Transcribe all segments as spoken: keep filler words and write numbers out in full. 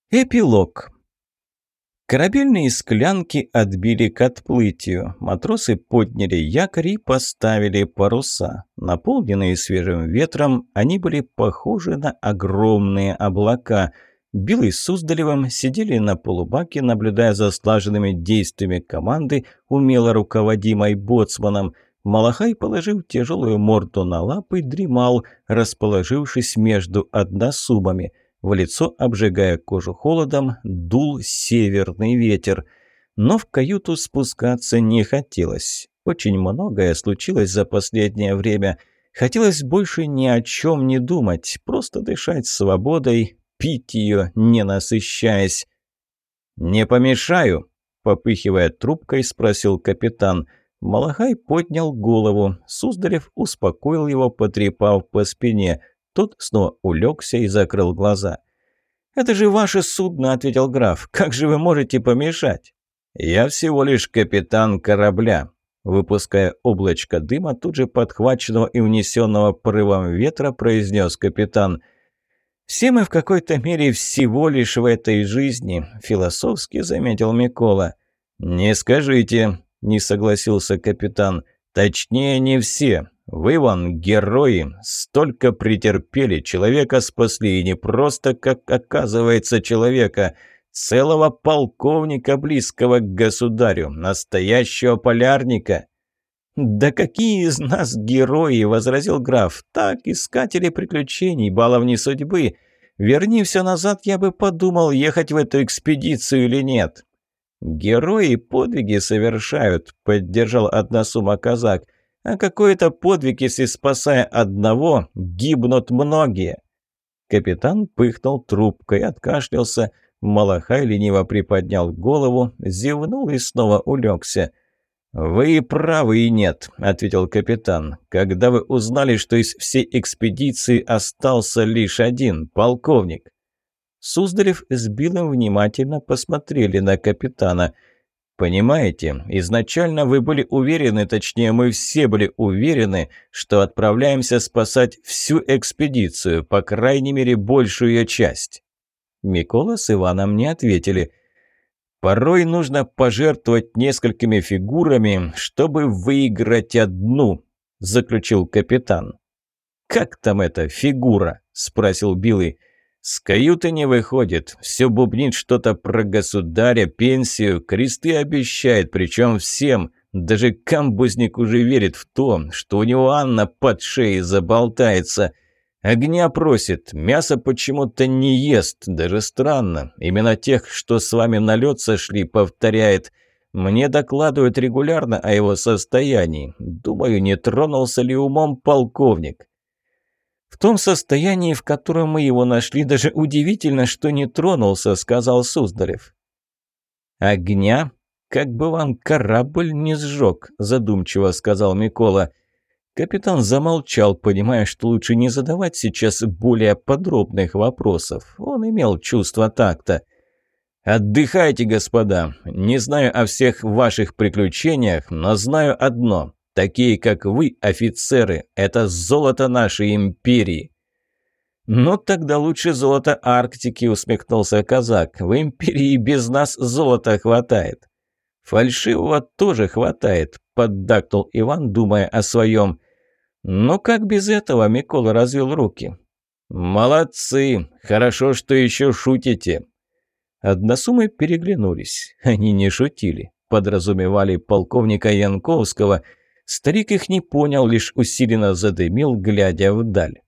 Эпилог. Корабельные склянки отбили к отплытию. Матросы подняли якорь и поставили паруса. Наполненные свежим ветром, они были похожи на огромные облака. Билл с Суздалевым сидели на полубаке, наблюдая за слаженными действиями команды, умело руководимой боцманом. Малахай, положив тяжелую морду на лапы, дремал, расположившись между односубами. В лицо, обжигая кожу холодом, дул северный ветер. Но в каюту спускаться не хотелось. Очень многое случилось за последнее время. Хотелось больше ни о чем не думать, просто дышать свободой, пить ее, не насыщаясь. «Не помешаю?» – попыхивая трубкой, спросил капитан. Малахай поднял голову. Суздалев успокоил его, потрепав по спине. Тот снова улегся и закрыл глаза. «Это же ваше судно», — ответил граф. «Как же вы можете помешать?» «Я всего лишь капитан корабля». Выпуская облачко дыма, тут же подхваченного и унесенного порывом ветра, произнес капитан. «Все мы в какой-то мере всего лишь в этой жизни», — философски заметил Микола. «Не скажите», — не согласился капитан. «Точнее, не все. Вы, вон, герои, столько претерпели, человека спасли, и не просто, как оказывается, человека, целого полковника, близкого к государю, настоящего полярника». «Да какие из нас герои?» – возразил граф. «Так, искатели приключений, баловни судьбы. Верни все назад, я бы подумал, ехать в эту экспедицию или нет». «Герои подвиги совершают», – поддержал односума казак. «А какой это подвиг, если, спасая одного, гибнут многие?» Капитан пыхнул трубкой, откашлялся. Малахай лениво приподнял голову, зевнул и снова улегся. «Вы правы и нет», — ответил капитан. «Когда вы узнали, что из всей экспедиции остался лишь один полковник?» Суздалев с Биллом внимательно посмотрели на капитана. «Понимаете, изначально вы были уверены, точнее, мы все были уверены, что отправляемся спасать всю экспедицию, по крайней мере, большую ее часть». Микола с Иваном не ответили. «Порой нужно пожертвовать несколькими фигурами, чтобы выиграть одну», – заключил капитан. «Как там эта фигура?» – спросил Билл. «С каюты не выходит, все бубнит что-то про государя, пенсию, кресты обещает, причем всем. Даже камбузник уже верит в то, что у него Анна под шеей заболтается. Огня просит, мясо почему-то не ест, даже странно. Именно тех, что с вами на лед сошли, повторяет. Мне докладывают регулярно о его состоянии. Думаю, не тронулся ли умом полковник». «В том состоянии, в котором мы его нашли, даже удивительно, что не тронулся», — сказал Суздалев. «Огня? Как бы вам корабль не сжег», — задумчиво сказал Микола. Капитан замолчал, понимая, что лучше не задавать сейчас более подробных вопросов. Он имел чувство такта. «Отдыхайте, господа. Не знаю о всех ваших приключениях, но знаю одно. Такие, как вы, офицеры, это золото нашей империи». «Ну, тогда лучше золото Арктики», — усмехнулся казак. «В империи без нас золота хватает». «Фальшивого тоже хватает», — поддакнул Иван, думая о своем. «Ну, как без этого?» — Микола развел руки. «Молодцы! Хорошо, что еще шутите». Односумы переглянулись. Они не шутили. Подразумевали полковника Янковского. Старик их не понял, лишь усиленно задымил, глядя вдаль.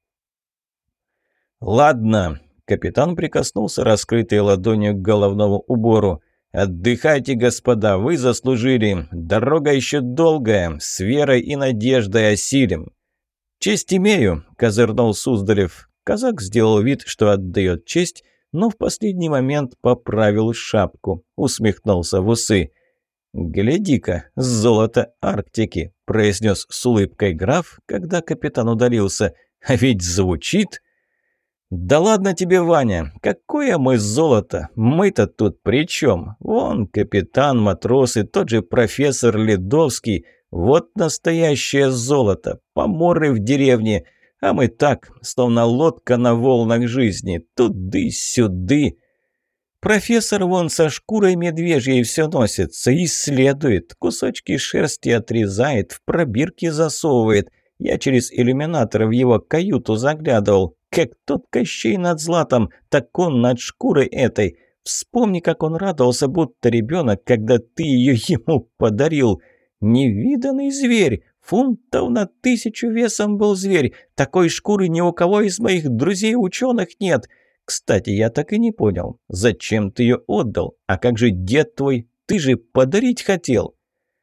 «Ладно», — капитан прикоснулся раскрытой ладонью к головному убору. «Отдыхайте, господа, вы заслужили. Дорога еще долгая, с верой и надеждой осилим». «Честь имею», — козырнул Суздалев. Казак сделал вид, что отдает честь, но в последний момент поправил шапку, усмехнулся в усы. «Гляди-ка, золото Арктики», — произнес с улыбкой граф, когда капитан удалился. «А ведь звучит...» «Да ладно тебе, Ваня, какое мы золото? Мы-то тут при чем? Вон капитан, матросы, тот же профессор Ледовский. Вот настоящее золото, поморы в деревне. А мы так, словно лодка на волнах жизни, туды-сюды». Профессор вон со шкурой медвежьей все носится, исследует, кусочки шерсти отрезает, в пробирки засовывает. Я через иллюминатор в его каюту заглядывал. Как тот Кощей над златом, так он над шкурой этой. Вспомни, как он радовался, будто ребенок, когда ты ее ему подарил. Невиданный зверь, фунтов на тысячу весом был зверь. Такой шкуры ни у кого из моих друзей-ученых нет. Кстати, я так и не понял, зачем ты ее отдал? А как же дед твой? Ты же подарить хотел.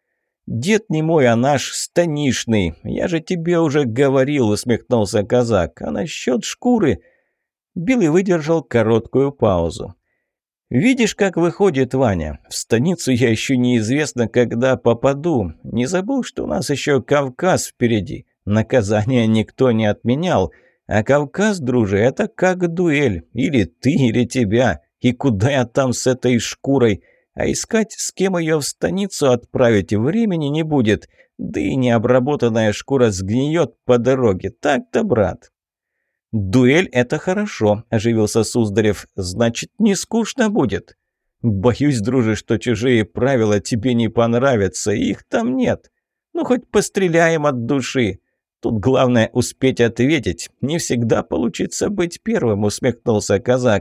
Дед не мой, а наш станишный. Я же тебе уже говорил, усмехнулся казак. А насчет шкуры... Билый выдержал короткую паузу. «Видишь, как выходит Ваня? В станицу я еще неизвестно, когда попаду. Не забыл, что у нас еще Кавказ впереди. Наказание никто не отменял. А Кавказ, друже, это как дуэль. Или ты, или тебя. И куда я там с этой шкурой? А искать, с кем ее в станицу отправить, времени не будет. Да и необработанная шкура сгниет по дороге. Так-то, брат». «Дуэль – это хорошо», – оживился Суздарев. «Значит, не скучно будет». «Боюсь, друже, что чужие правила тебе не понравятся, их там нет. Ну, хоть постреляем от души. Тут главное успеть ответить. Не всегда получится быть первым», – усмехнулся казак.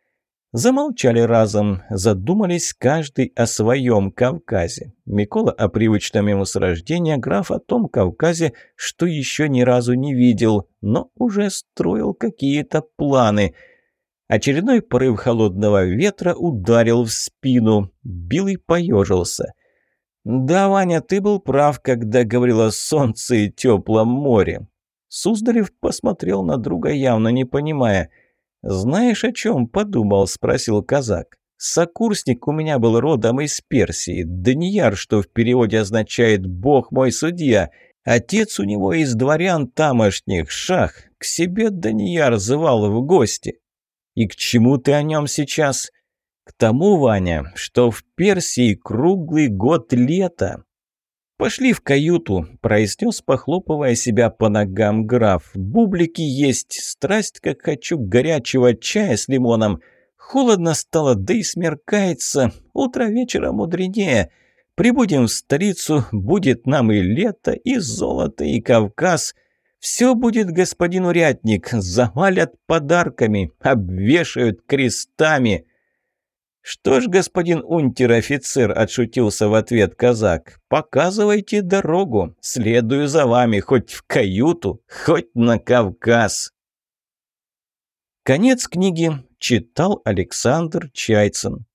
Замолчали разом, задумались каждый о своем Кавказе. Микола о привычном ему с рождения, граф о том Кавказе, что еще ни разу не видел, но уже строил какие-то планы. Очередной порыв холодного ветра ударил в спину. Билый поежился. «Да, Ваня, ты был прав, когда говорил о солнце и теплом море». Суздарев посмотрел на друга, явно не понимая. «Знаешь, о чем подумал?» – спросил казак. «Сокурсник у меня был родом из Персии, Данияр, что в переводе означает «Бог мой судья». Отец у него из дворян тамошних, шах. К себе Данияр звал в гости». «И к чему ты о нем сейчас?» «К тому, Ваня, что в Персии круглый год лето». «Пошли в каюту», – произнес, похлопывая себя по ногам граф. «Бублики есть, страсть, как хочу горячего чая с лимоном. Холодно стало, да и смеркается. Утро вечера мудренее. Прибудем в столицу, будет нам и лето, и золото, и Кавказ. Все будет, господин урядник, завалят подарками, обвешают крестами». «Что ж, господин унтер-офицер», — отшутился в ответ казак, — «показывайте дорогу, следую за вами, хоть в каюту, хоть на Кавказ». Конец книги читал Александр Чайцин.